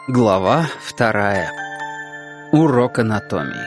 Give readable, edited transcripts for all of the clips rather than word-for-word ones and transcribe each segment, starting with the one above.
Глава 2. Урок анатомии.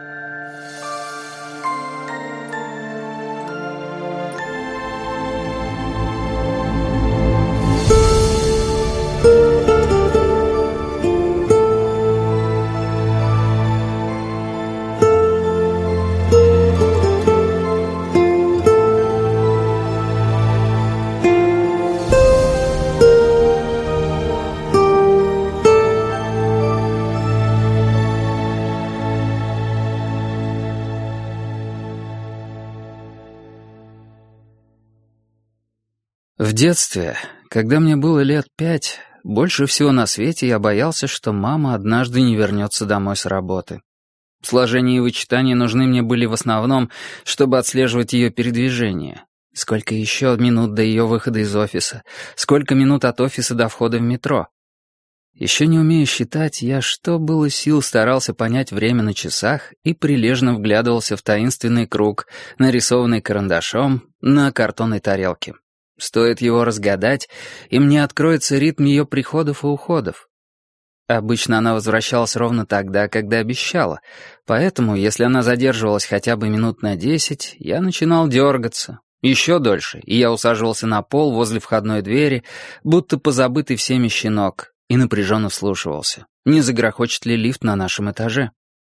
В детстве, когда мне было лет 5, больше всего на свете я боялся, что мама однажды не вернется домой с работы. Сложение и вычитание нужны мне были в основном, чтобы отслеживать ее передвижение. Сколько еще минут до ее выхода из офиса, сколько минут от офиса до входа в метро. Еще не умея считать, я что было сил старался понять время на часах и прилежно вглядывался в таинственный круг, нарисованный карандашом на картонной тарелке. Стоит его разгадать, и мне откроется ритм ее приходов и уходов. Обычно она возвращалась ровно тогда, когда обещала, поэтому, если она задерживалась хотя бы минут на 10, я начинал дергаться. Еще дольше, и я усаживался на пол возле входной двери, будто позабытый всеми щенок, и напряженно вслушивался, не загрохочет ли лифт на нашем этаже.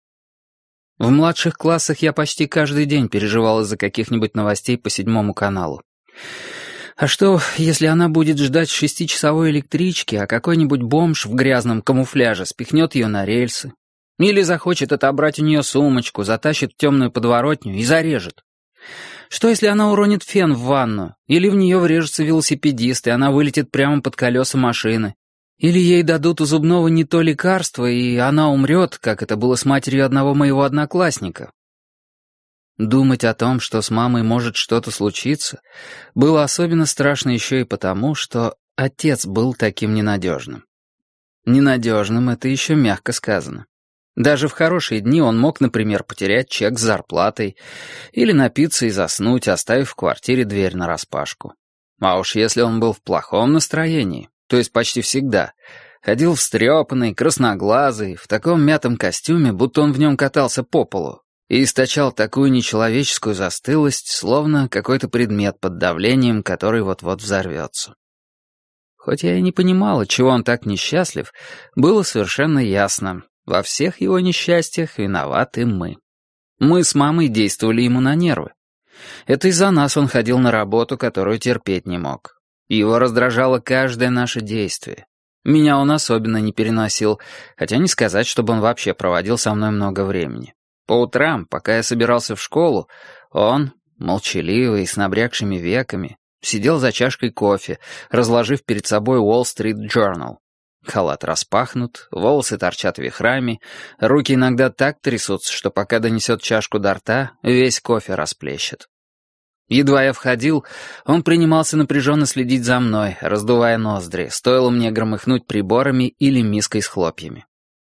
В младших классах я почти каждый день переживал из-за каких-нибудь новостей по 7 каналу. А что, если она будет ждать 6-часовой электрички, а какой-нибудь бомж в грязном камуфляже спихнет ее на рельсы? Или захочет отобрать у нее сумочку, затащит в темную подворотню и зарежет? Что, если она уронит фен в ванну? Или в нее врежется велосипедист, и она вылетит прямо под колеса машины? Или ей дадут у зубного не то лекарство, и она умрет, как это было с матерью одного моего одноклассника? Думать о том, что с мамой может что-то случиться, было особенно страшно еще и потому, что отец был таким ненадежным. Ненадежным — это еще мягко сказано. Даже в хорошие дни он мог, например, потерять чек с зарплатой или напиться и заснуть, оставив в квартире дверь нараспашку. А уж если он был в плохом настроении, то есть почти всегда, ходил встрепанный, красноглазый, в таком мятом костюме, будто он в нем катался по полу, и источал такую нечеловеческую застылость, словно какой-то предмет под давлением, который вот-вот взорвется. Хоть я и не понимал, отчего он так несчастлив, было совершенно ясно. Во всех его несчастьях виноваты мы. Мы с мамой действовали ему на нервы. Это из-за нас он ходил на работу, которую терпеть не мог. Его раздражало каждое наше действие. Меня он особенно не переносил, хотя не сказать, чтобы он вообще проводил со мной много времени. По утрам, пока я собирался в школу, он, молчаливый, с набрякшими веками, сидел за чашкой кофе, разложив перед собой Wall Street Journal. Халат распахнут, волосы торчат вихрами, руки иногда так трясутся, что пока донесет чашку до рта, весь кофе расплещет. Едва я входил, он принимался напряженно следить за мной, раздувая ноздри, стоило мне громыхнуть приборами или миской с хлопьями.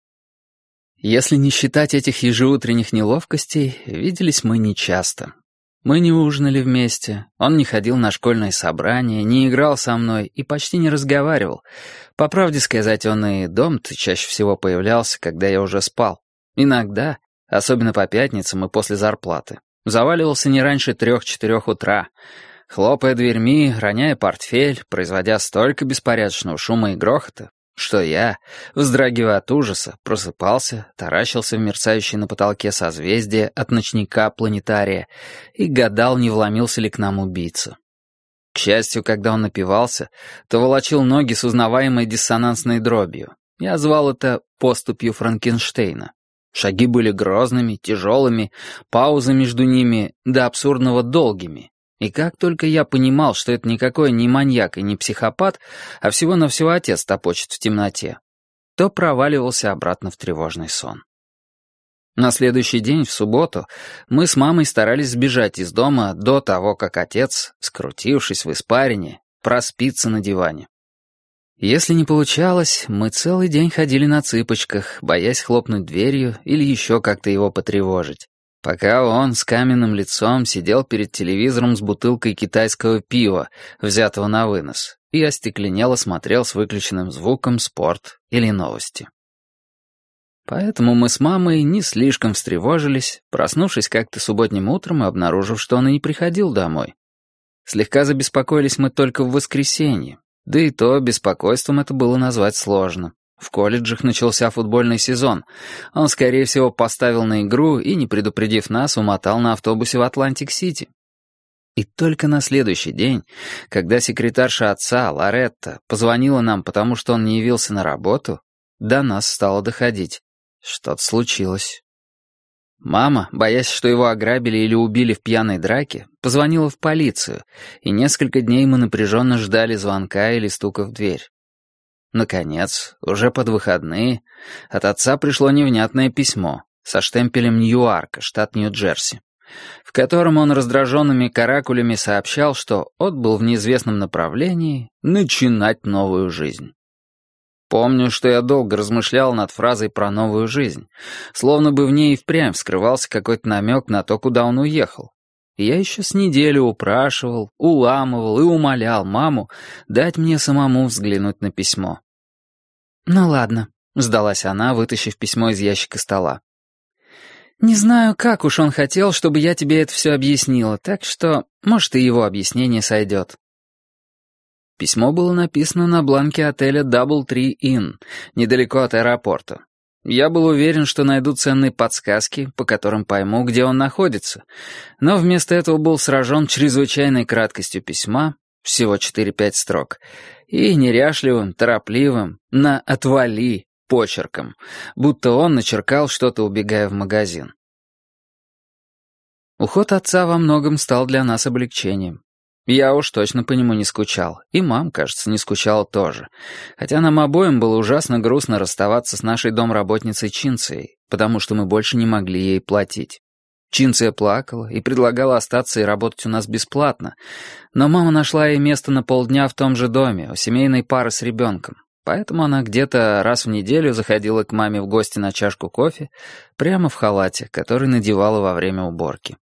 Если не считать этих ежеутренних неловкостей, виделись мы нечасто. Мы не ужинали вместе, он не ходил на школьные собрания, не играл со мной и почти не разговаривал. По правде сказать, он и дома-то чаще всего появлялся, когда я уже спал. Иногда, особенно по пятницам и после зарплаты, заваливался не раньше 3-4 утра, хлопая дверьми, роняя портфель, производя столько беспорядочного шума и грохота, что я, вздрагивая от ужаса, просыпался, таращился в мерцающее на потолке созвездие от ночника планетария и гадал, не вломился ли к нам убийца. К счастью, когда он напивался, то волочил ноги с узнаваемой диссонансной дробью. Я звал это «поступью Франкенштейна». Шаги были грозными, тяжелыми, паузы между ними до абсурдного долгими. И как только я понимал, что это никакой не маньяк и не психопат, а всего-навсего отец топочет в темноте, то проваливался обратно в тревожный сон. На следующий день, в субботу, мы с мамой старались сбежать из дома до того, как отец, скрутившись в испарине, проспится на диване. Если не получалось, мы целый день ходили на цыпочках, боясь хлопнуть дверью или еще как-то его потревожить. Пока он с каменным лицом сидел перед телевизором с бутылкой китайского пива, взятого на вынос, и остекленело смотрел с выключенным звуком спорт или новости. Поэтому мы с мамой не слишком встревожились, проснувшись как-то субботним утром и обнаружив, что он и не приходил домой. Слегка забеспокоились мы только в воскресенье, да и то беспокойством это было назвать сложно. В колледжах начался футбольный сезон. Он, скорее всего, поставил на игру и, не предупредив нас, умотал на автобусе в Атлантик-Сити. И только на следующий день, когда секретарша отца, Лоретта, позвонила нам, потому что он не явился на работу, до нас стало доходить. Что-то случилось. Мама, боясь, что его ограбили или убили в пьяной драке, позвонила в полицию, и несколько дней мы напряженно ждали звонка или стука в дверь. Наконец, уже под выходные, от отца пришло невнятное письмо со штемпелем Ньюарка, штат Нью-Джерси, в котором он раздраженными каракулями сообщал, что отбыл в неизвестном направлении начинать новую жизнь. Помню, что я долго размышлял над фразой про новую жизнь, словно бы в ней и впрямь вскрывался какой-то намек на то, куда он уехал. И я еще с неделю упрашивал, уламывал и умолял маму дать мне самому взглянуть на письмо. «Ну ладно», — сдалась она, вытащив письмо из ящика стола. «Не знаю, как уж он хотел, чтобы я тебе это все объяснила, так что, может, и его объяснение сойдет». Письмо было написано на бланке отеля Doubletree Inn, недалеко от аэропорта. Я был уверен, что найду ценные подсказки, по которым пойму, где он находится, но вместо этого был сражен чрезвычайной краткостью письма, всего 4-5 строк, и неряшливым, торопливым, на «отвали» почерком, будто он начеркал что-то, убегая в магазин. Уход отца во многом стал для нас облегчением. Я уж точно по нему не скучал, и мам, кажется, не скучала тоже, хотя нам обоим было ужасно грустно расставаться с нашей домработницей Чинцией, потому что мы больше не могли ей платить. Чинция плакала и предлагала остаться и работать у нас бесплатно, но мама нашла ей место на полдня в том же доме, у семейной пары с ребенком, поэтому она где-то раз в неделю заходила к маме в гости на чашку кофе прямо в халате, который надевала во время уборки.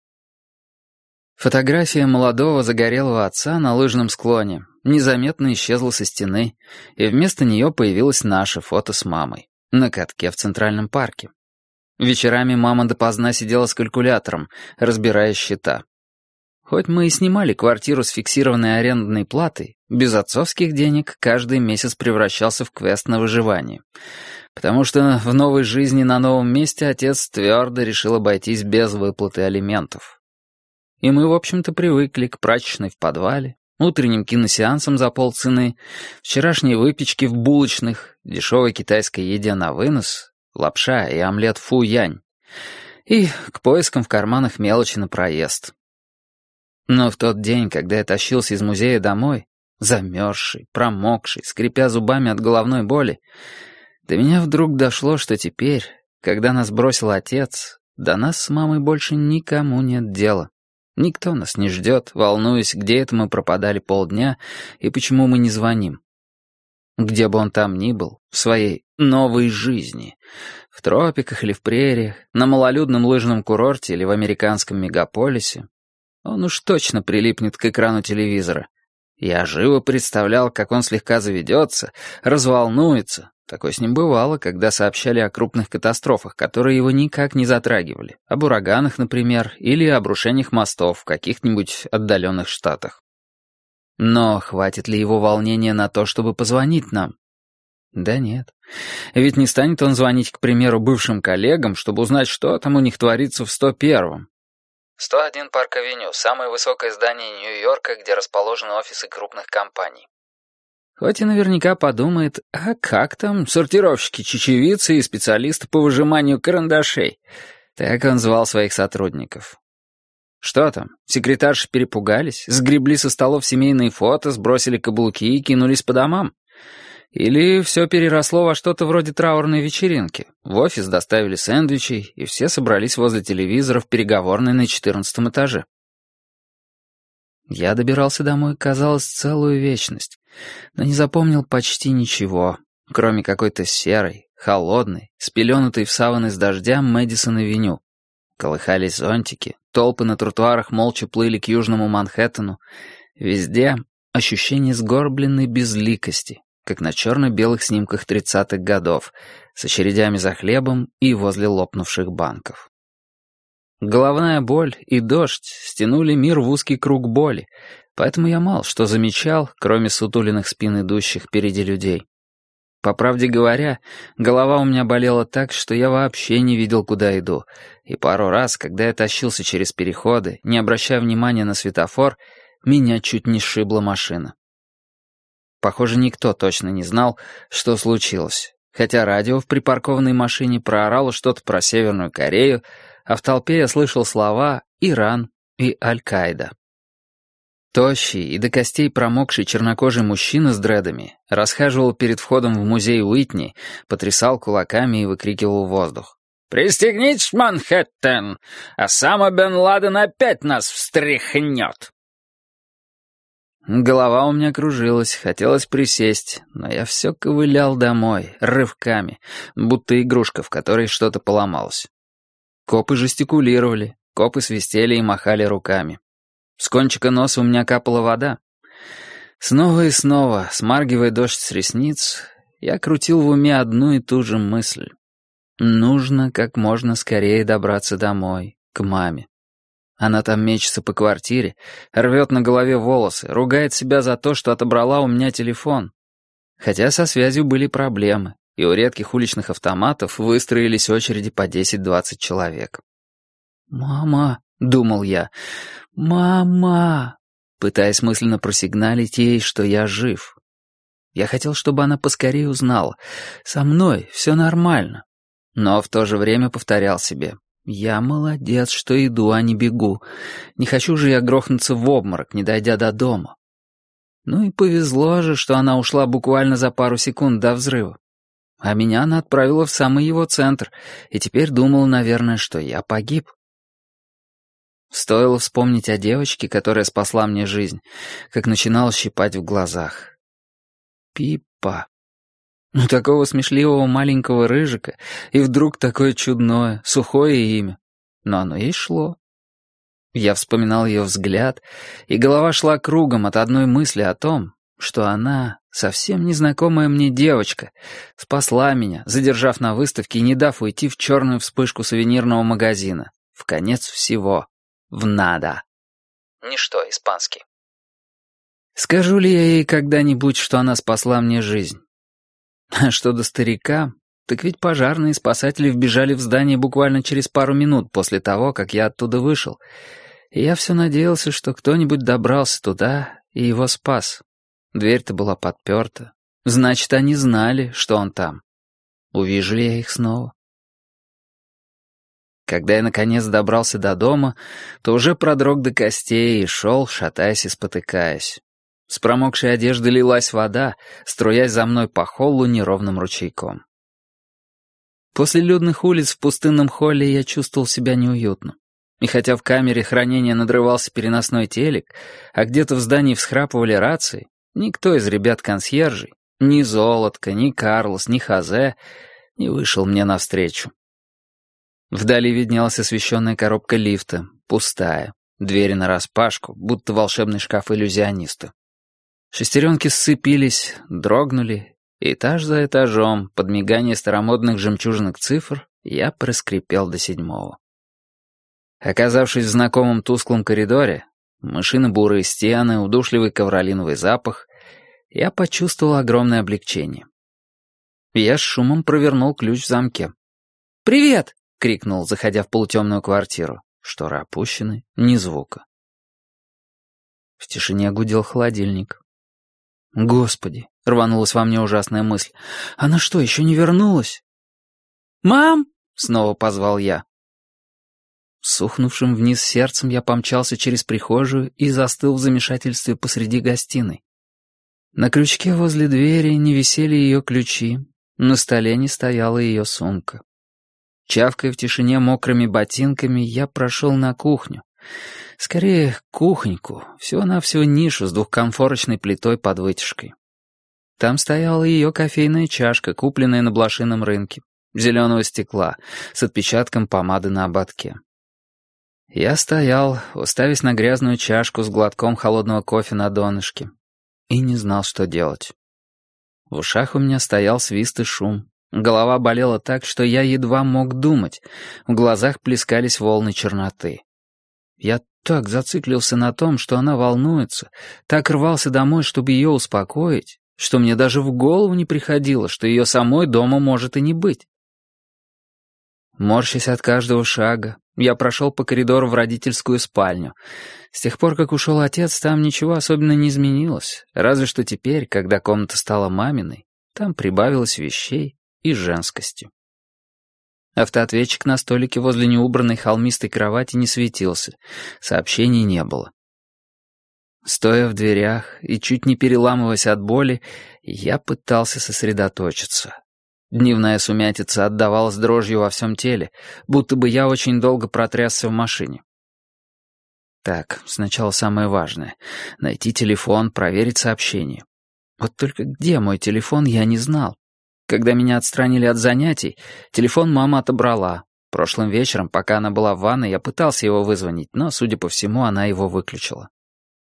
Фотография молодого загорелого отца на лыжном склоне незаметно исчезла со стены, и вместо нее появилось наше фото с мамой на катке в Центральном парке. Вечерами мама допоздна сидела с калькулятором, разбирая счета. Хоть мы и снимали квартиру с фиксированной арендной платой, без отцовских денег каждый месяц превращался в квест на выживание. Потому что в новой жизни на новом месте отец твердо решил обойтись без выплаты алиментов. И мы, в общем-то, привыкли к прачечной в подвале, утренним киносеансам за полцены, вчерашней выпечке в булочных, дешевой китайской еде на вынос, лапша и омлет фу-янь, и к поискам в карманах мелочи на проезд. Но в тот день, когда я тащился из музея домой, замерзший, промокший, скрипя зубами от головной боли, до меня вдруг дошло, что теперь, когда нас бросил отец, до нас с мамой больше никому нет дела. Никто нас не ждет, волнуясь, где это мы пропадали полдня и почему мы не звоним. Где бы он там ни был, в своей новой жизни, в тропиках или в прериях, на малолюдном лыжном курорте или в американском мегаполисе, он уж точно прилипнет к экрану телевизора. Я живо представлял, как он слегка заведется, разволнуется. Такое с ним бывало, когда сообщали о крупных катастрофах, которые его никак не затрагивали, об ураганах, например, или обрушениях мостов в каких-нибудь отдаленных штатах. Но хватит ли его волнения на то, чтобы позвонить нам? Да нет. Ведь не станет он звонить, к примеру, бывшим коллегам, чтобы узнать, что там у них творится в 101-м. 101 Парк-авеню, самое высокое здание Нью-Йорка, где расположены офисы крупных компаний. Хоть и наверняка подумает, а как там сортировщики-чечевицы и специалисты по выжиманию карандашей? Так он звал своих сотрудников. Что там, секретарши перепугались, сгребли со столов семейные фото, сбросили каблуки и кинулись по домам? Или все переросло во что-то вроде траурной вечеринки? В офис доставили сэндвичей, и все собрались возле телевизора в переговорной на 14 этаже. Я добирался домой, казалось, целую вечность, но не запомнил почти ничего, кроме какой-то серой, холодной, спеленутой в саван из дождя Мэдисон-авеню. Колыхались зонтики, толпы на тротуарах молча плыли к южному Манхэттену. Везде ощущение сгорбленной безликости, как на черно-белых снимках 30-х годов, с очередями за хлебом и возле лопнувших банков. Головная боль и дождь стянули мир в узкий круг боли, поэтому я мало что замечал, кроме сутуленных спин идущих впереди людей. По правде говоря, голова у меня болела так, что я вообще не видел, куда иду, и пару раз, когда я тащился через переходы, не обращая внимания на светофор, меня чуть не сшибла машина. Похоже, никто точно не знал, что случилось, хотя радио в припаркованной машине проорало что-то про Северную Корею, а в толпе я слышал слова «Иран» и «Аль-Каида». Тощий и до костей промокший чернокожий мужчина с дредами расхаживал перед входом в музей Уитни, потрясал кулаками и выкрикивал в воздух: «Пристегнитесь, Манхэттен! Осама бен Ладен опять нас встряхнет!» Голова у меня кружилась, хотелось присесть, но я все ковылял домой, рывками, будто игрушка, в которой что-то поломалось. Копы жестикулировали, копы свистели и махали руками. С кончика носа у меня капала вода. Снова и снова, смаргивая дождь с ресниц, я крутил в уме одну и ту же мысль. Нужно как можно скорее добраться домой, к маме. Она там мечется по квартире, рвет на голове волосы, ругает себя за то, что отобрала у меня телефон. Хотя со связью были проблемы, и у редких уличных автоматов выстроились очереди по 10-20 человек. «Мама», — думал я, — «мама», пытаясь мысленно просигналить ей, что я жив. Я хотел, чтобы она поскорее узнала. Со мной все нормально. Но в то же время повторял себе: я молодец, что иду, а не бегу. Не хочу же я грохнуться в обморок, не дойдя до дома. Ну и повезло же, что она ушла буквально за пару секунд до взрыва. А меня она отправила в самый его центр, и теперь думала, наверное, что я погиб. Стоило вспомнить о девочке, которая спасла мне жизнь, как начинало щипать в глазах. Пиппа. Ну, такого смешливого маленького рыжика, и вдруг такое чудное, сухое имя. Но оно ей шло. Я вспоминал ее взгляд, и голова шла кругом от одной мысли о том, что она, совсем незнакомая мне девочка, спасла меня, задержав на выставке и не дав уйти в черную вспышку сувенирного магазина. В конец всего. В надо. Ничто, испанский. Скажу ли я ей когда-нибудь, что она спасла мне жизнь? А что до старика, так ведь пожарные и спасатели вбежали в здание буквально через пару минут после того, как я оттуда вышел. И я все надеялся, что кто-нибудь добрался туда и его спас. Дверь-то была подперта. Значит, они знали, что он там. Увижу ли я их снова? Когда я наконец добрался до дома, то уже продрог до костей и шел, шатаясь и спотыкаясь. С промокшей одежды лилась вода, струясь за мной по холлу неровным ручейком. После людных улиц в пустынном холле я чувствовал себя неуютно. И хотя в камере хранения надрывался переносной телек, а где-то в здании всхрапывали рации, никто из ребят-консьержей, ни Золотко, ни Карлос, ни Хозе, не вышел мне навстречу. Вдали виднелась освещенная коробка лифта, пустая, двери нараспашку, будто волшебный шкаф иллюзиониста. Шестеренки сцепились, дрогнули, и этаж за этажом, под мигание старомодных жемчужных цифр, я проскрипел до 7-го. Оказавшись в знакомом тусклом коридоре, мышино-бурые стены, удушливый ковролиновый запах, я почувствовал огромное облегчение. Я с шумом провернул ключ в замке. «Привет!» — крикнул, заходя в полутемную квартиру. Шторы опущены, ни звука. В тишине гудел холодильник. «Господи!» — рванулась во мне ужасная мысль. «Она что, еще не вернулась?» «Мам!» — снова позвал я. С ухнувшим вниз сердцем я помчался через прихожую и застыл в замешательстве посреди гостиной. На крючке возле двери не висели ее ключи, на столе не стояла ее сумка. Чавкая в тишине мокрыми ботинками, я прошел на кухню. Скорее, кухоньку, всего-навсего нишу с двухконфорочной плитой под вытяжкой. Там стояла ее кофейная чашка, купленная на блошином рынке, зеленого стекла, с отпечатком помады на ободке. Я стоял, уставясь на грязную чашку с глотком холодного кофе на донышке, и не знал, что делать. В ушах у меня стоял свист и шум. Голова болела так, что я едва мог думать. В глазах плескались волны черноты. Я так зациклился на том, что она волнуется, так рвался домой, чтобы ее успокоить, что мне даже в голову не приходило, что ее самой дома может и не быть. Морщась от каждого шага, я прошел по коридору в родительскую спальню. С тех пор, как ушел отец, там ничего особенно не изменилось, разве что теперь, когда комната стала маминой, там прибавилось вещей и женскости. Автоответчик на столике возле неубранной холмистой кровати не светился, сообщений не было. Стоя в дверях и чуть не переламываясь от боли, я пытался сосредоточиться. Дневная сумятица отдавалась дрожью во всем теле, будто бы я очень долго протрясся в машине. Так, сначала самое важное — найти телефон, проверить сообщение. Вот только где мой телефон, я не знал. Когда меня отстранили от занятий, телефон мама отобрала. Прошлым вечером, пока она была в ванной, я пытался его вызвонить, но, судя по всему, она его выключила.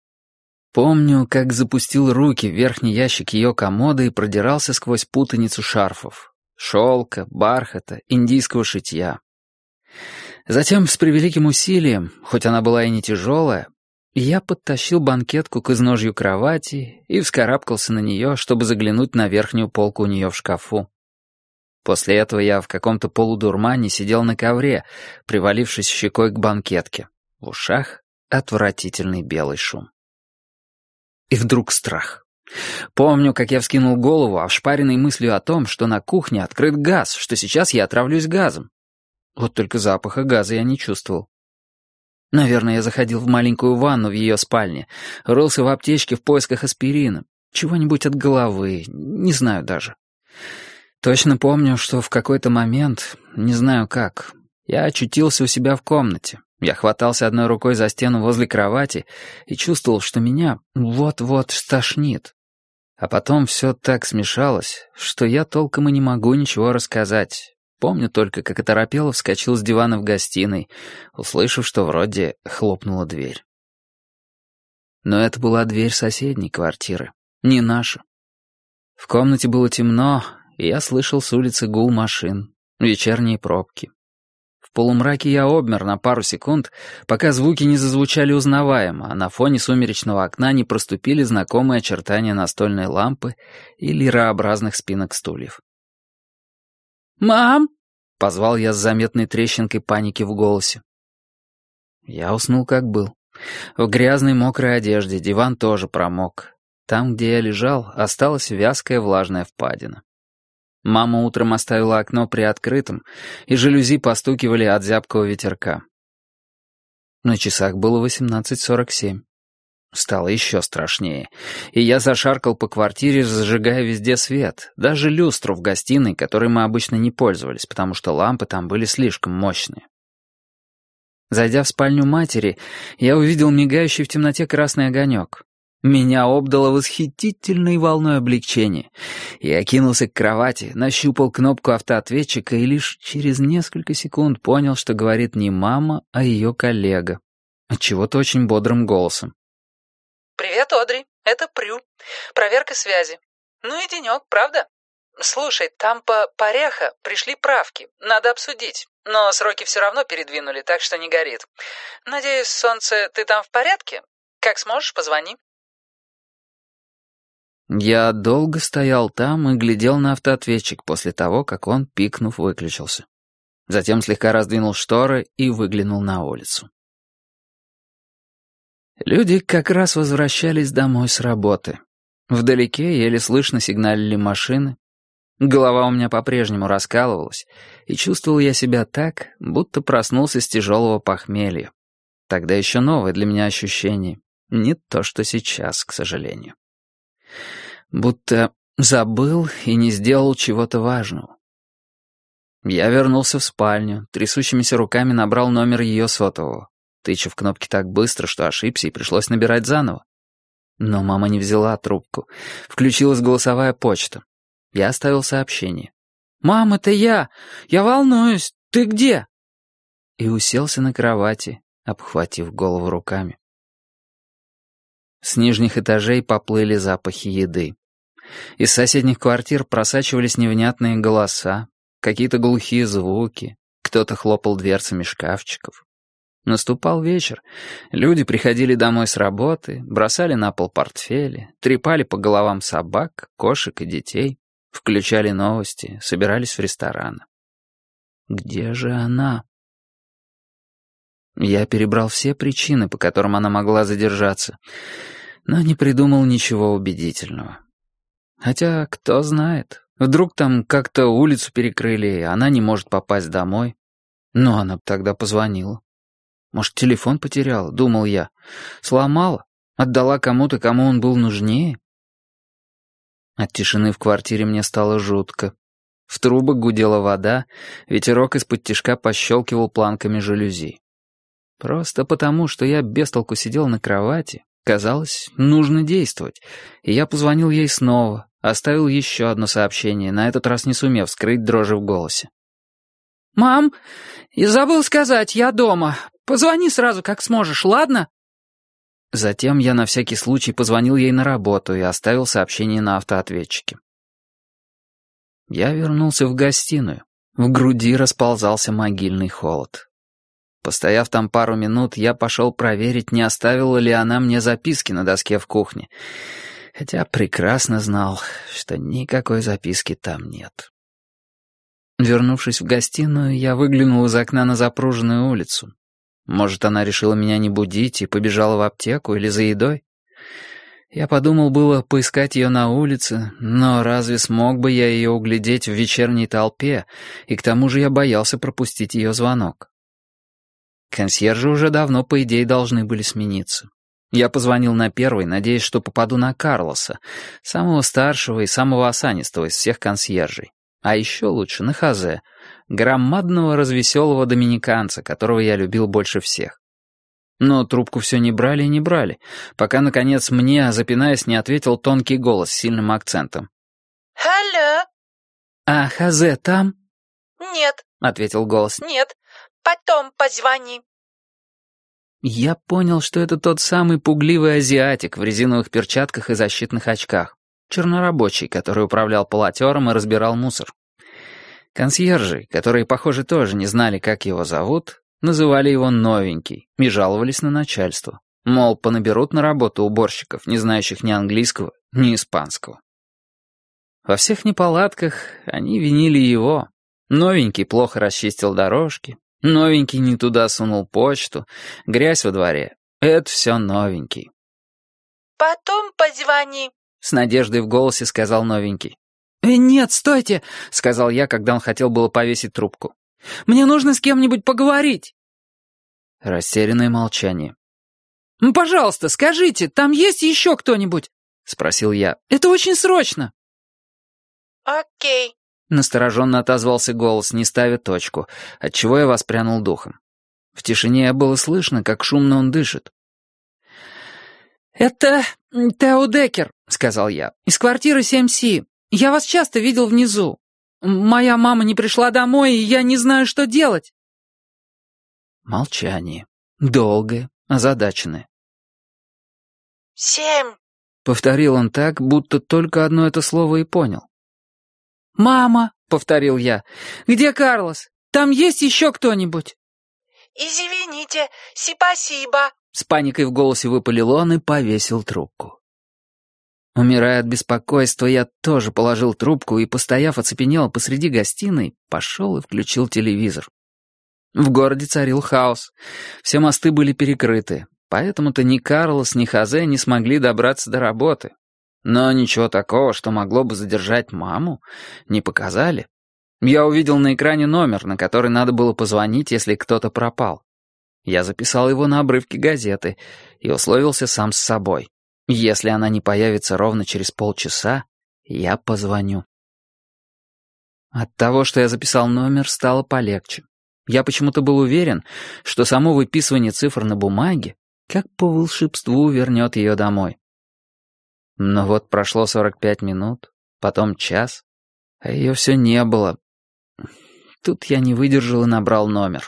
Помню, как запустил руки в верхний ящик ее комода и продирался сквозь путаницу шарфов. Шелка, бархата, индийского шитья. Затем, с превеликим усилием, хоть она была и не тяжелая, я подтащил банкетку к изножью кровати и вскарабкался на нее, чтобы заглянуть на верхнюю полку у нее в шкафу. После этого я в каком-то полудурмане сидел на ковре, привалившись щекой к банкетке. В ушах отвратительный белый шум. И вдруг страх. Помню, как я вскинул голову, ошпаренный мыслью о том, что на кухне открыт газ, что сейчас я отравлюсь газом. Вот только запаха газа я не чувствовал. Наверное, я заходил в маленькую ванну в ее спальне, рылся в аптечке в поисках аспирина, чего-нибудь от головы, не знаю даже. Точно помню, что в какой-то момент, не знаю как, я очутился у себя в комнате. Я хватался одной рукой за стену возле кровати и чувствовал, что меня вот-вот стошнит. А потом все так смешалось, что я толком и не могу ничего рассказать. Помню только, как оторопело вскочил с дивана в гостиной, услышав, что вроде хлопнула дверь. Но это была дверь соседней квартиры, не наша. В комнате было темно, и я слышал с улицы гул машин, вечерние пробки. В полумраке я обмер на пару секунд, пока звуки не зазвучали узнаваемо, а на фоне сумеречного окна не проступили знакомые очертания настольной лампы и лирообразных спинок стульев. «Мам!» — позвал я с заметной трещинкой паники в голосе. Я уснул как был. В грязной мокрой одежде, диван тоже промок. Там, где я лежал, осталась вязкая влажная впадина. Мама утром оставила окно приоткрытым, и жалюзи постукивали от зябкого ветерка. На часах было 18:47. Стало еще страшнее, и я зашаркал по квартире, зажигая везде свет, даже люстру в гостиной, которой мы обычно не пользовались, потому что лампы там были слишком мощные. Зайдя в спальню матери, я увидел мигающий в темноте красный огонек. Меня обдало восхитительной волной облегчения. Я кинулся к кровати, нащупал кнопку автоответчика и лишь через несколько секунд понял, что говорит не мама, а ее коллега. Отчего-то очень бодрым голосом. «Привет, Одри, это Прю. Проверка связи. Ну и денек, правда? Слушай, там по Паряха пришли правки, надо обсудить. Но сроки все равно передвинули, так что не горит. Надеюсь, солнце, ты там в порядке? Как сможешь, позвони». Я долго стоял там и глядел на автоответчик после того, как он, пикнув, выключился. Затем слегка раздвинул шторы и выглянул на улицу. Люди как раз возвращались домой с работы. Вдалеке еле слышно сигналили машины. Голова у меня по-прежнему раскалывалась, и чувствовал я себя так, будто проснулся с тяжелого похмелья. Тогда еще новое для меня ощущение. Не то, что сейчас, к сожалению. Будто забыл и не сделал чего-то важного. Я вернулся в спальню, трясущимися руками набрал номер ее сотового, тыча в кнопки так быстро, что ошибся и пришлось набирать заново. Но мама не взяла трубку. Включилась голосовая почта. Я оставил сообщение. «Мам, это я! Я волнуюсь! Ты где?» И уселся на кровати, обхватив голову руками. С нижних этажей поплыли запахи еды. Из соседних квартир просачивались невнятные голоса, какие-то глухие звуки, кто-то хлопал дверцами шкафчиков. Наступал вечер. Люди приходили домой с работы, бросали на пол портфели, трепали по головам собак, кошек и детей, включали новости, собирались в рестораны. Где же она? Я перебрал все причины, по которым она могла задержаться, но не придумал ничего убедительного. Хотя, кто знает, вдруг там как-то улицу перекрыли, и она не может попасть домой. Но она б тогда позвонила. Может, телефон потеряла, думал я. Сломала, отдала кому-то, кому он был нужнее. От тишины в квартире мне стало жутко. В трубах гудела вода, ветерок из-под тишка пощелкивал планками жалюзи. Просто потому, что я без толку сидел на кровати, казалось, нужно действовать, и я позвонил ей снова, оставил еще одно сообщение, на этот раз не сумев скрыть дрожи в голосе. «Мам, я забыл сказать, я дома. Позвони сразу, как сможешь, ладно?» Затем я на всякий случай позвонил ей на работу и оставил сообщение на автоответчике. Я вернулся в гостиную. В груди расползался могильный холод. Постояв там пару минут, я пошел проверить, не оставила ли она мне записки на доске в кухне, хотя прекрасно знал, что никакой записки там нет. Вернувшись в гостиную, я выглянул из окна на запруженную улицу. Может, она решила меня не будить и побежала в аптеку или за едой? Я подумал было поискать ее на улице, но разве смог бы я ее углядеть в вечерней толпе, и к тому же я боялся пропустить ее звонок. Консьержи уже давно, по идее, должны были смениться. Я позвонил на первый, надеясь, что попаду на Карлоса, самого старшего и самого осанистого из всех консьержей. А еще лучше на Хозе, громадного развеселого доминиканца, которого я любил больше всех. Но трубку все не брали и не брали, пока, наконец, мне, запинаясь, не ответил тонкий голос с сильным акцентом. «Алло?» «А Хозе там?» «Нет», — ответил голос. «нет, потом позвони». Я понял, что это тот самый пугливый азиатик в резиновых перчатках и защитных очках, чернорабочий, который управлял полотером и разбирал мусор. Консьержи, которые, похоже, тоже не знали, как его зовут, называли его «новенький» и жаловались на начальство. Мол, понаберут на работу уборщиков, не знающих ни английского, ни испанского. Во всех неполадках они винили его. Новенький плохо расчистил дорожки, новенький не туда сунул почту, грязь во дворе. Это все новенький. «Потом позвони», — с надеждой в голосе сказал новенький. «Нет, стойте», — сказал я, когда он хотел было повесить трубку. «Мне нужно с кем-нибудь поговорить». Растерянное молчание. «Пожалуйста, скажите, там есть еще кто-нибудь?» — спросил я. «Это очень срочно». «Окей», — настороженно отозвался голос, не ставя точку, отчего я воспрянул духом. В тишине было слышно, как шумно он дышит. «Это Тео Деккер», — сказал я, — «из квартиры 7С. Я вас часто видел внизу. Моя мама не пришла домой, и я не знаю, что делать». Молчание. Долгое, озадаченное. 7. — повторил он так, будто только одно это слово и понял. «Мама», — повторил я, — «где Карлос? Там есть еще кто-нибудь?» «Извините, спасибо», — с паникой в голосе выпалил он и повесил трубку. Умирая от беспокойства, я тоже положил трубку и, постояв оцепенело посреди гостиной, пошел и включил телевизор. В городе царил хаос. Все мосты были перекрыты, поэтому-то ни Карлос, ни Хозе не смогли добраться до работы. Но ничего такого, что могло бы задержать маму, не показали. Я увидел на экране номер, на который надо было позвонить, если кто-то пропал. Я записал его на обрывке газеты и условился сам с собой. Если она не появится ровно через полчаса, я позвоню. От того, что я записал номер, стало полегче. Я почему-то был уверен, что само выписывание цифр на бумаге, как по волшебству, вернет ее домой. Но вот прошло 45 минут, потом час, а ее все не было. Тут я не выдержал и набрал номер.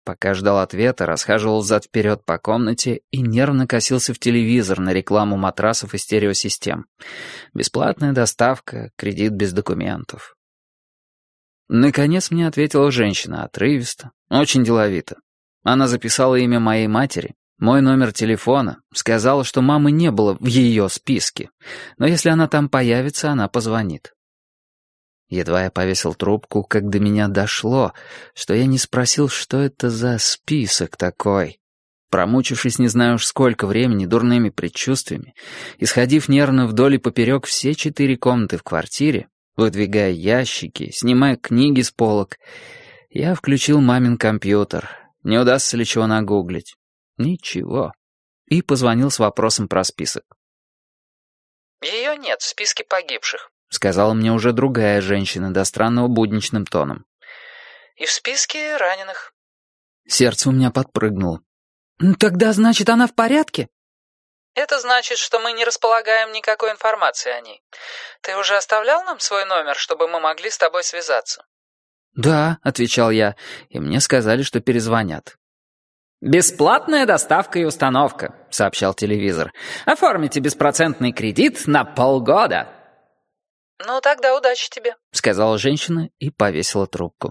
Пока ждал ответа, расхаживал взад-вперед по комнате и нервно косился в телевизор на рекламу матрасов и стереосистем. Бесплатная доставка, кредит без документов. Наконец мне ответила женщина отрывисто, очень деловито. Она записала имя моей матери, мой номер телефона, сказала, что мамы не было в ее списке, но если она там появится, она позвонит. Едва я повесил трубку, как до меня дошло, что я не спросил, что это за список такой. Промучившись не знаю уж сколько времени дурными предчувствиями, исходив нервно вдоль и поперек все 4 комнаты в квартире, выдвигая ящики, снимая книги с полок, я включил мамин компьютер. Не удастся ли чего нагуглить? Ничего. И позвонил с вопросом про список. «Ее нет в списке погибших», — сказала мне уже другая женщина до странного будничным тоном. «И в списке раненых». Сердце у меня подпрыгнуло. «Тогда, значит, она в порядке?» «Это значит, что мы не располагаем никакой информации о ней. Ты уже оставлял нам свой номер, чтобы мы могли с тобой связаться?» «Да», — отвечал я, и мне сказали, что перезвонят. «Бесплатная доставка и установка», — сообщал телевизор. «Оформите беспроцентный кредит на полгода». «Ну, тогда удачи тебе», — сказала женщина и повесила трубку.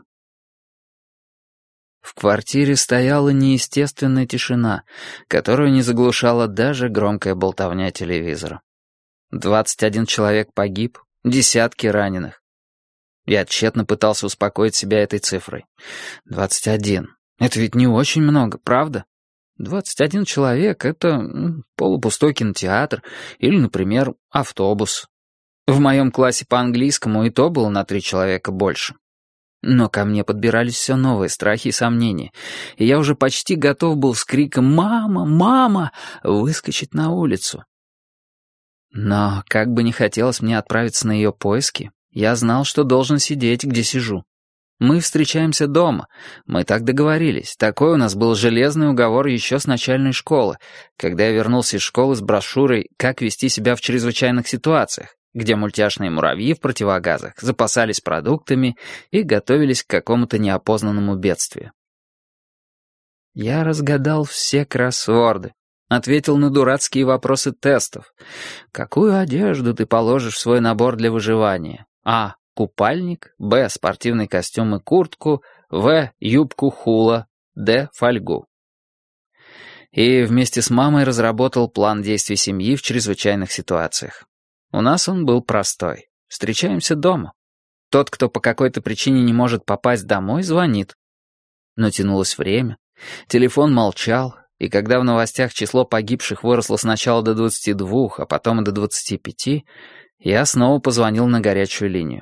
В квартире стояла неестественная тишина, которую не заглушала даже громкая болтовня телевизора. 21 человек погиб, десятки раненых. Я тщетно пытался успокоить себя этой цифрой. 21. Это ведь не очень много, правда? 21 человек — это полупустой кинотеатр или, например, автобус. В моем классе по английскому и то было на 3 человека больше. Но ко мне подбирались все новые страхи и сомнения, и я уже почти готов был с криком «Мама! Мама!» выскочить на улицу. Но как бы не хотелось мне отправиться на ее поиски, я знал, что должен сидеть, где сижу. Мы встречаемся дома, мы так договорились, такой у нас был железный уговор еще с начальной школы, когда я вернулся из школы с брошюрой «Как вести себя в чрезвычайных ситуациях», где мультяшные муравьи в противогазах запасались продуктами и готовились к какому-то неопознанному бедствию. Я разгадал все кроссворды, ответил на дурацкие вопросы тестов. Какую одежду ты положишь в свой набор для выживания? А. Купальник. Б. Спортивный костюм и куртку. В. Юбку хула. Д. Фольгу. И вместе с мамой разработал план действий семьи в чрезвычайных ситуациях. У нас он был простой. Встречаемся дома. Тот, кто по какой-то причине не может попасть домой, звонит. Но тянулось время. Телефон молчал, и когда в новостях число погибших выросло сначала до 22, а потом и до 25, я снова позвонил на горячую линию.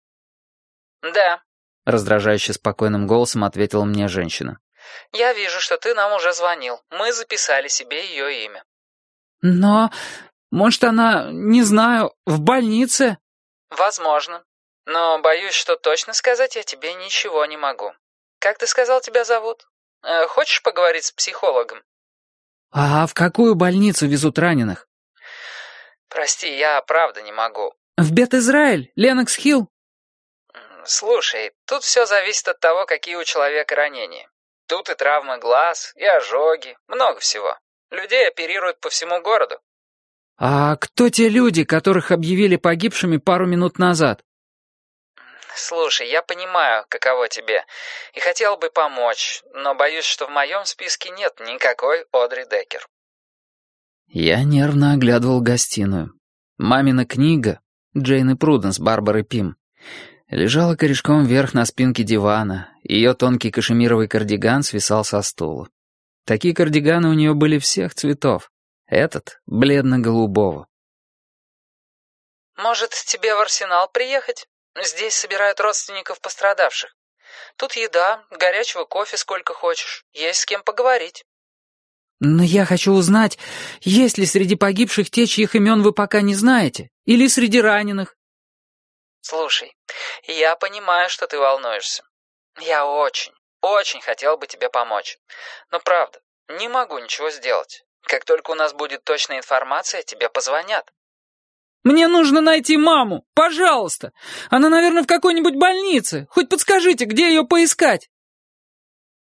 «Да», — раздражающе спокойным голосом ответила мне женщина. «Я вижу, что ты нам уже звонил. Мы записали себе ее имя». «Но, может, она, не знаю, в больнице?» «Возможно. Но боюсь, что точно сказать я тебе ничего не могу. Как ты сказал, тебя зовут? Хочешь поговорить с психологом?» «А в какую больницу везут раненых?» «Прости, я правда не могу». «В Бет-Израиль? Ленокс-Хилл?» «Слушай, тут все зависит от того, какие у человека ранения. Тут и травмы глаз, и ожоги, много всего. Людей оперируют по всему городу». «А кто те люди, которых объявили погибшими пару минут назад?» «Слушай, я понимаю, каково тебе, и хотел бы помочь, но боюсь, что в моем списке нет никакой Одри Деккер». Я нервно оглядывал гостиную. Мамина книга «Джейн и Пруденс» Барбары Пим лежала корешком вверх на спинке дивана, ее тонкий кашемировый кардиган свисал со стула. Такие кардиганы у нее были всех цветов. Этот — бледно-голубого. «Может, тебе в Арсенал приехать? Здесь собирают родственников пострадавших. Тут еда, горячего кофе сколько хочешь, есть с кем поговорить». «Но я хочу узнать, есть ли среди погибших те, чьих имен вы пока не знаете, или среди раненых?» «Слушай, я понимаю, что ты волнуешься. Я очень, очень хотел бы тебе помочь. Но правда, не могу ничего сделать. Как только у нас будет точная информация, тебе позвонят». «Мне нужно найти маму, пожалуйста. Она, наверное, в какой-нибудь больнице. Хоть подскажите, где ее поискать?»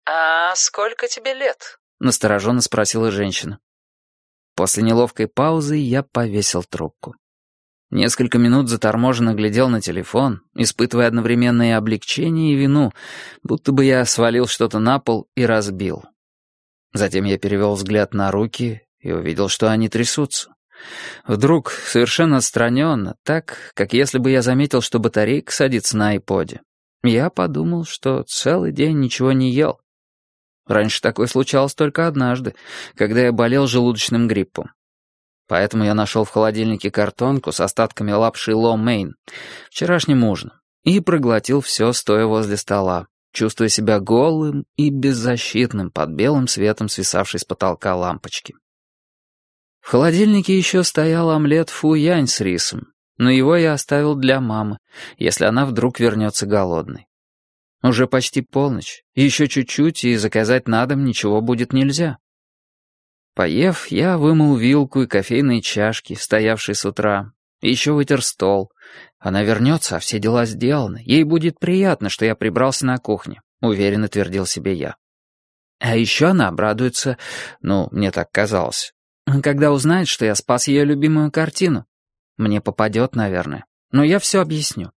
«А сколько тебе лет?» — настороженно спросила женщина. После неловкой паузы я повесил трубку. Несколько минут заторможенно глядел на телефон, испытывая одновременно и облегчение, и вину, будто бы я свалил что-то на пол и разбил. Затем я перевел взгляд на руки и увидел, что они трясутся. Вдруг, совершенно отстраненно, так, как если бы я заметил, что батарейка садится на айподе, я подумал, что целый день ничего не ел. Раньше такое случалось только однажды, когда я болел желудочным гриппом. Поэтому я нашел в холодильнике картонку с остатками лапши Ло Мейн, вчерашним ужином, и проглотил все, стоя возле стола, чувствуя себя голым и беззащитным под белым светом свисавшей с потолка лампочки. В холодильнике еще стоял омлет фу-янь с рисом, но его я оставил для мамы, если она вдруг вернется голодной. Уже почти полночь, еще чуть-чуть, и заказать на дом ничего будет нельзя. Поев, я вымыл вилку и кофейные чашки, стоявшие с утра, и еще вытер стол. Она вернется, а все дела сделаны. Ей будет приятно, что я прибрался на кухне, уверенно твердил себе я. А еще она обрадуется, мне так казалось, когда узнает, что я спас ее любимую картину. Мне попадет, наверное, но я все объясню.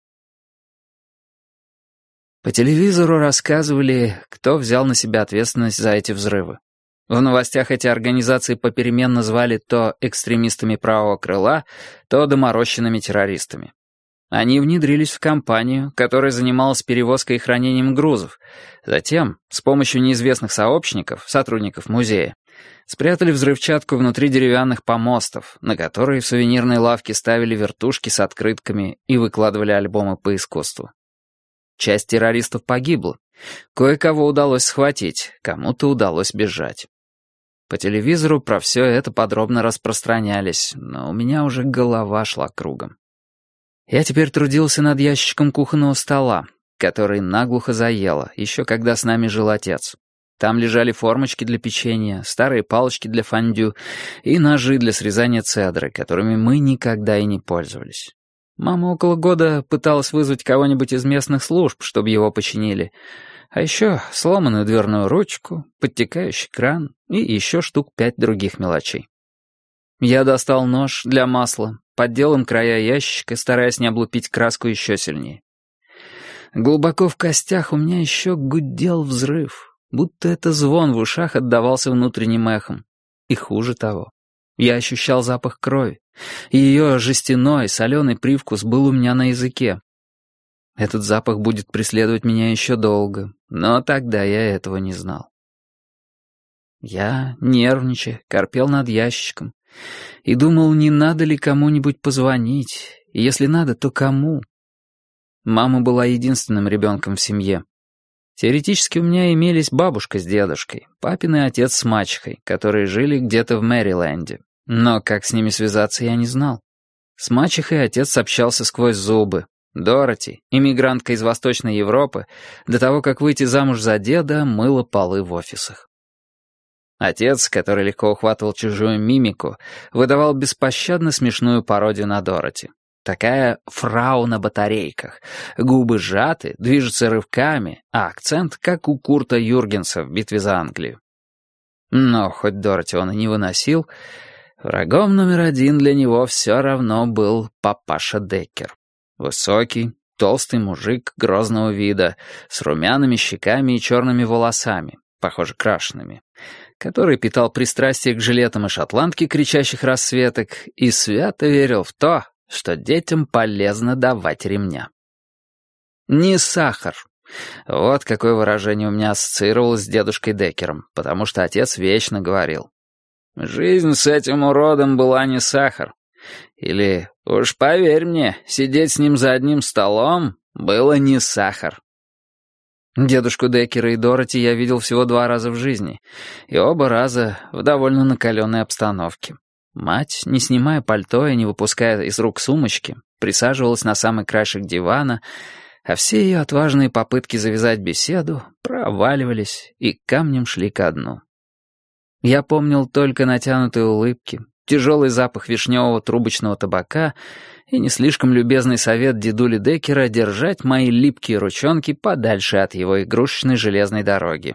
По телевизору рассказывали, кто взял на себя ответственность за эти взрывы. В новостях эти организации попеременно звали то экстремистами правого крыла, то доморощенными террористами. Они внедрились в компанию, которая занималась перевозкой и хранением грузов. Затем, с помощью неизвестных сообщников, сотрудников музея, спрятали взрывчатку внутри деревянных помостов, на которые в сувенирной лавке ставили вертушки с открытками и выкладывали альбомы по искусству. Часть террористов погибла. Кое-кого удалось схватить, кому-то удалось бежать. По телевизору про все это подробно распространялись, но у меня уже голова шла кругом. Я теперь трудился над ящичком кухонного стола, который наглухо заело, еще когда с нами жил отец. Там лежали формочки для печенья, старые палочки для фондю и ножи для срезания цедры, которыми мы никогда и не пользовались. Мама около года пыталась вызвать кого-нибудь из местных служб, чтобы его починили. А еще сломанную дверную ручку, подтекающий кран и еще штук 5 других мелочей. Я достал нож для масла, поддел им края ящика, стараясь не облупить краску еще сильнее. Глубоко в костях у меня еще гудел взрыв, будто это звон в ушах отдавался внутренним эхом. И хуже того, я ощущал запах крови, и ее жестяной, соленый привкус был у меня на языке. Этот запах будет преследовать меня еще долго, но тогда я этого не знал. Я, нервничая, корпел над ящиком и думал, не надо ли кому-нибудь позвонить, и если надо, то кому. Мама была единственным ребенком в семье. Теоретически у меня имелись бабушка с дедушкой, папин и отец с мачехой, которые жили где-то в Мэриленде. Но как с ними связаться, я не знал. С мачехой отец общался сквозь зубы. Дороти, иммигрантка из Восточной Европы, до того, как выйти замуж за деда, мыла полы в офисах. Отец, который легко ухватывал чужую мимику, выдавал беспощадно смешную пародию на Дороти. Такая фрау на батарейках. Губы сжаты, движутся рывками, а акцент, как у Курта Юргенса в «Битве за Англию». Но хоть Дороти он и не выносил, врагом номер один для него все равно был папаша Деккер. Высокий, толстый мужик грозного вида, с румяными щеками и черными волосами, похоже, крашенными, который питал пристрастие к жилетам и шотландке кричащих расцветок и свято верил в то, что детям полезно давать ремня. Не сахар. Вот какое выражение у меня ассоциировалось с дедушкой Деккером, потому что отец вечно говорил: «Жизнь с этим уродом была не сахар». Или «Уж поверь мне, сидеть с ним за одним столом было не сахар». Дедушку Деккера и Дороти я видел всего 2 раза в жизни, и оба раза в довольно накаленной обстановке. Мать, не снимая пальто и не выпуская из рук сумочки, присаживалась на самый краешек дивана, а все ее отважные попытки завязать беседу проваливались и камнем шли ко дну. Я помнил только натянутые улыбки, тяжелый запах вишневого трубочного табака и не слишком любезный совет дедули Деккера держать мои липкие ручонки подальше от его игрушечной железной дороги.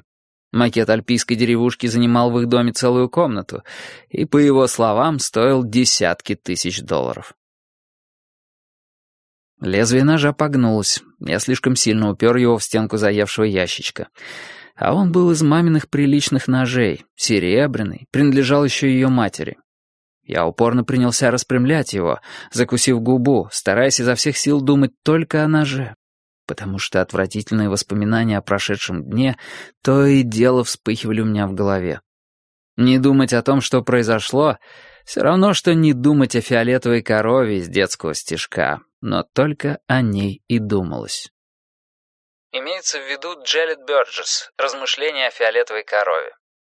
Макет альпийской деревушки занимал в их доме целую комнату и, по его словам, стоил десятки тысяч долларов. Лезвие ножа погнулось. Я слишком сильно упер его в стенку заевшего ящичка. А он был из маминых приличных ножей, серебряный, принадлежал еще ее матери. Я упорно принялся распрямлять его, закусив губу, стараясь изо всех сил думать только о ноже, потому что отвратительные воспоминания о прошедшем дне то и дело вспыхивали у меня в голове. Не думать о том, что произошло, все равно, что не думать о фиолетовой корове из детского стишка, но только о ней и думалось. Имеется в виду Джеллет Бёрджес. Размышления о фиолетовой корове.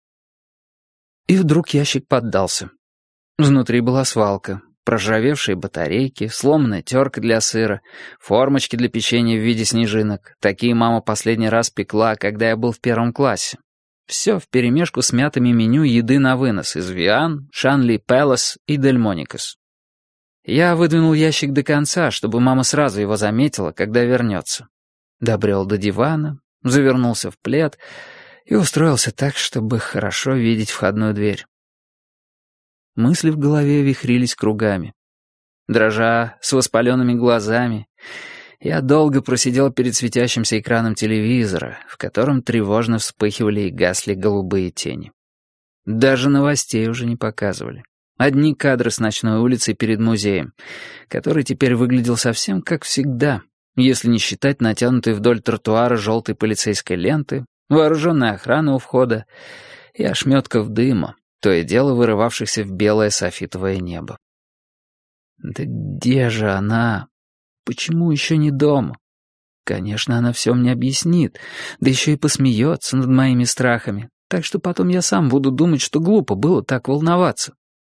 И вдруг ящик поддался. Внутри была свалка, проржавевшие батарейки, сломанная терка для сыра, формочки для печенья в виде снежинок. Такие мама последний раз пекла, когда я был в 1 классе. Все вперемешку с мятыми меню еды на вынос из Виан, Шанли Пэлас и Дельмоникас. Я выдвинул ящик до конца, чтобы мама сразу его заметила, когда вернется. Добрел до дивана, завернулся в плед и устроился так, чтобы хорошо видеть входную дверь. Мысли в голове вихрились кругами. Дрожа, с воспаленными глазами, я долго просидел перед светящимся экраном телевизора, в котором тревожно вспыхивали и гасли голубые тени. Даже новостей уже не показывали. Одни кадры с ночной улицы перед музеем, который теперь выглядел совсем как всегда, если не считать натянутой вдоль тротуара желтой полицейской ленты, вооруженной охраны у входа и ошметков дыма, то и дело вырывавшихся в белое софитовое небо. Да где же она? Почему еще не дома? Конечно, она все мне объяснит, да еще и посмеется над моими страхами, так что потом я сам буду думать, что глупо было так волноваться.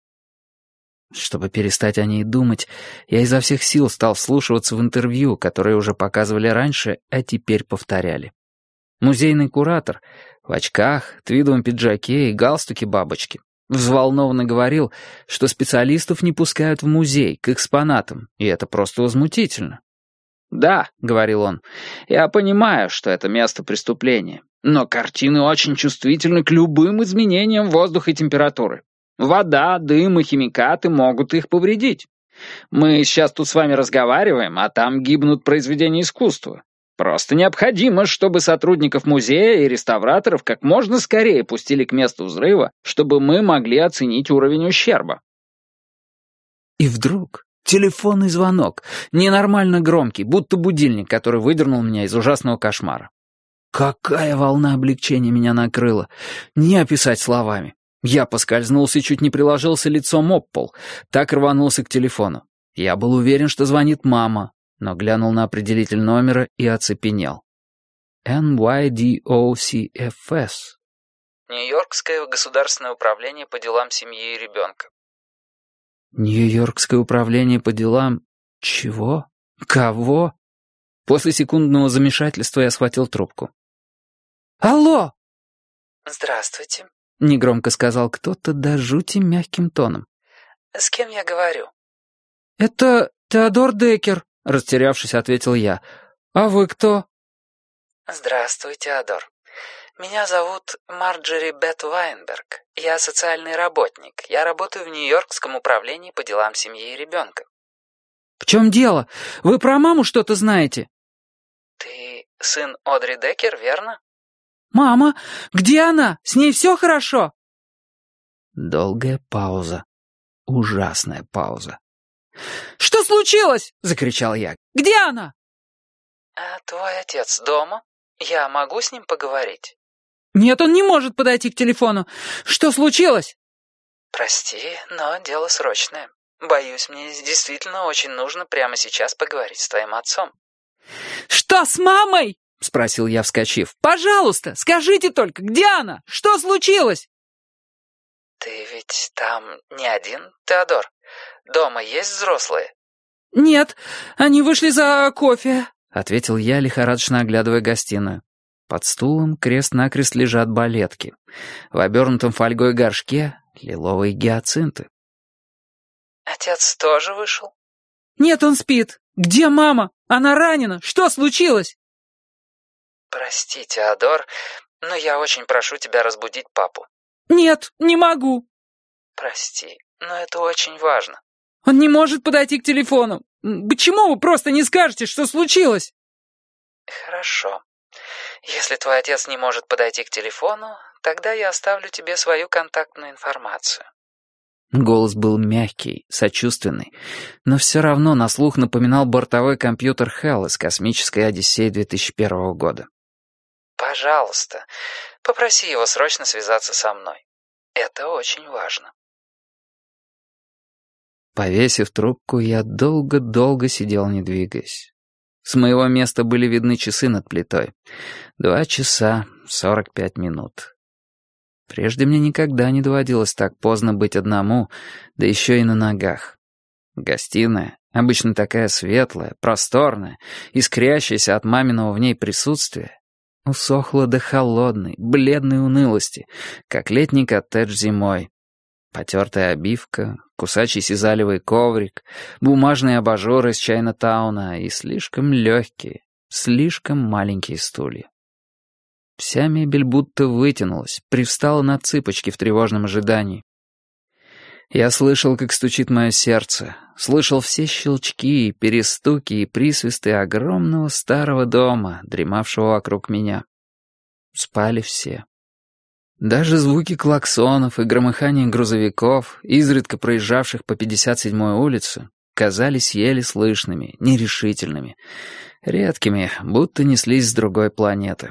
Чтобы перестать о ней думать, я изо всех сил стал вслушиваться в интервью, которые уже показывали раньше, а теперь повторяли. Музейный куратор в очках, твидовом пиджаке и галстуке-бабочки взволнованно говорил, что специалистов не пускают в музей к экспонатам, и это просто возмутительно. «Да», — говорил он, — «я понимаю, что это место преступления, но картины очень чувствительны к любым изменениям воздуха и температуры. Вода, дым и химикаты могут их повредить. Мы сейчас тут с вами разговариваем, а там гибнут произведения искусства. Просто необходимо, чтобы сотрудников музея и реставраторов как можно скорее пустили к месту взрыва, чтобы мы могли оценить уровень ущерба». И вдруг телефонный звонок, ненормально громкий, будто будильник, который выдернул меня из ужасного кошмара. Какая волна облегчения меня накрыла, не описать словами. Я поскользнулся и чуть не приложился лицом об пол, так рванулся к телефону. Я был уверен, что звонит мама, но глянул на определитель номера и оцепенел. NYDOCFS. Нью-Йоркское государственное управление по делам семьи и ребенка. Нью-Йоркское управление по делам... Чего? Кого? После секундного замешательства я схватил трубку. «Алло!» «Здравствуйте», — негромко сказал кто-то до жути мягким тоном. «С кем я говорю?» «Это Теодор Деккер», — растерявшись, ответил я. «А вы кто?» «Здравствуй, Теодор. Меня зовут Марджери Бет Вайнберг. Я социальный работник. Я работаю в Нью-Йоркском управлении по делам семьи и ребенка». «В чем дело? Вы про маму что-то знаете?» «Ты сын Одри Деккер, верно?» «Мама, где она? С ней все хорошо?» Долгая пауза. Ужасная пауза. «Что случилось?» — закричал я. «Где она?» «А твой отец дома? Я могу с ним поговорить?» «Нет, он не может подойти к телефону. Что случилось?» «Прости, но дело срочное. Боюсь, мне действительно очень нужно прямо сейчас поговорить с твоим отцом». «Что с мамой?» — спросил я, вскочив. «Пожалуйста, скажите только, где она? Что случилось?» «Ты ведь там не один, Теодор? Дома есть взрослые?» «Нет, они вышли за кофе», — ответил я, лихорадочно оглядывая гостиную. Под стулом крест-накрест лежат балетки. В обернутом фольгой горшке лиловые гиацинты. «Отец тоже вышел?» «Нет, он спит. Где мама? Она ранена. Что случилось?» «Прости, Теодор, но я очень прошу тебя разбудить папу». «Нет, не могу». «Прости, но это очень важно». «Он не может подойти к телефону. Почему вы просто не скажете, что случилось?» «Хорошо. Если твой отец не может подойти к телефону, тогда я оставлю тебе свою контактную информацию». Голос был мягкий, сочувственный, но все равно на слух напоминал бортовой компьютер Hell из «Космической Одиссеи» 2001 года. «Пожалуйста, попроси его срочно связаться со мной. Это очень важно». Повесив трубку, я долго-долго сидел, не двигаясь. С моего места были видны часы над плитой. 2 часа 45 минут. Прежде мне никогда не доводилось так поздно быть одному, да еще и на ногах. Гостиная, обычно такая светлая, просторная, искрящаяся от маминого в ней присутствия, усохла до холодной, бледной унылости, как летний коттедж зимой. Потертая обивка, кусачий сизалевый коврик, бумажные абажуры из Чайна-тауна и слишком легкие, слишком маленькие стулья. Вся мебель будто вытянулась, привстала на цыпочки в тревожном ожидании. Я слышал, как стучит мое сердце, слышал все щелчки, перестуки и присвисты огромного старого дома, дремавшего вокруг меня. Спали все. Даже звуки клаксонов и громыхание грузовиков, изредка проезжавших по 57-й улице, казались еле слышными, нерешительными, редкими, будто неслись с другой планеты.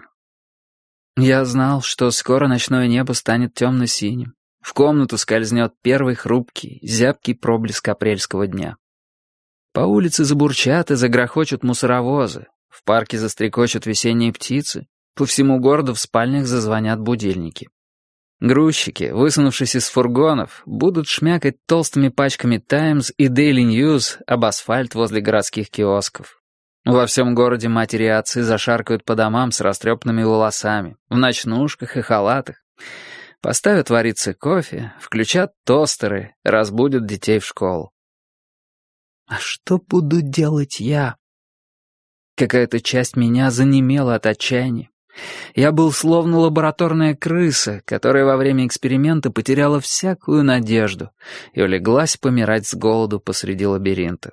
Я знал, что скоро ночное небо станет темно-синим, в комнату скользнет первый хрупкий, зябкий проблеск апрельского дня. По улице забурчат и загрохочут мусоровозы, в парке застрекочут весенние птицы, по всему городу в спальнях зазвонят будильники. Грузчики, высунувшись из фургонов, будут шмякать толстыми пачками «Таймс» и «Дейли Ньюз» об асфальт возле городских киосков. Во всем городе матери и отцы зашаркают по домам с растрепанными волосами, в ночнушках и халатах. Поставят вариться кофе, включат тостеры, разбудят детей в школу. А что буду делать я? Какая-то часть меня занемела от отчаяния. Я был словно лабораторная крыса, которая во время эксперимента потеряла всякую надежду и улеглась помирать с голоду посреди лабиринта.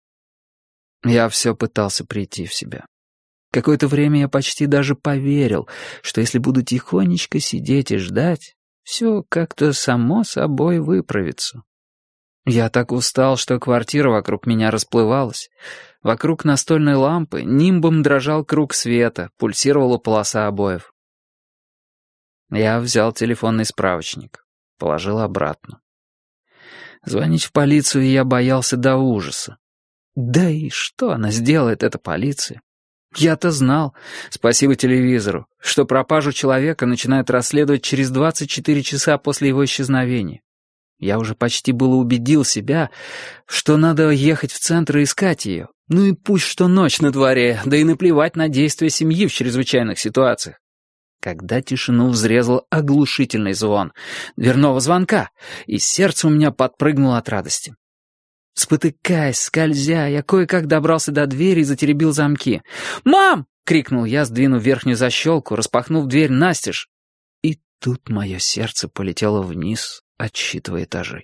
Я все пытался прийти в себя. Какое-то время я почти даже поверил, что если буду тихонечко сидеть и ждать, все как-то само собой выправится. Я так устал, что квартира вокруг меня расплывалась. Вокруг настольной лампы нимбом дрожал круг света, пульсировала полоса обоев. Я взял телефонный справочник, положил обратно. Звонить в полицию я боялся до ужаса. Да и что она сделает, эта полиция? Я-то знал, спасибо телевизору, что пропажу человека начинают расследовать через 24 часа после его исчезновения. Я уже почти было убедил себя, что надо ехать в центр и искать ее. Ну и пусть что ночь на дворе, да и наплевать на действия семьи в чрезвычайных ситуациях. Когда тишину взрезал оглушительный звон дверного звонка, и сердце у меня подпрыгнуло от радости. Спотыкаясь, скользя, я кое-как добрался до двери и затеребил замки. «Мам!» — крикнул я, сдвинув верхнюю защелку, распахнув дверь настежь. И тут мое сердце полетело вниз, отсчитывая этажи.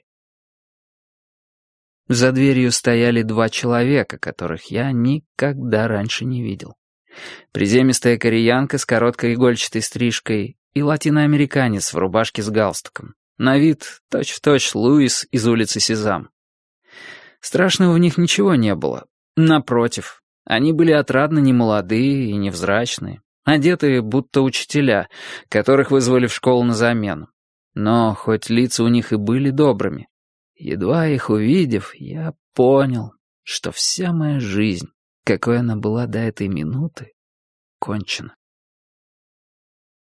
За дверью стояли 2 человека, которых я никогда раньше не видел. Приземистая кореянка с короткой игольчатой стрижкой и латиноамериканец в рубашке с галстуком. На вид точь-в-точь Луис из улицы Сезам. Страшного в них ничего не было. Напротив, они были отрадно немолодые и невзрачные, одетые будто учителя, которых вызвали в школу на замену. Но хоть лица у них и были добрыми, едва их увидев, я понял, что вся моя жизнь, какой она была до этой минуты, кончена.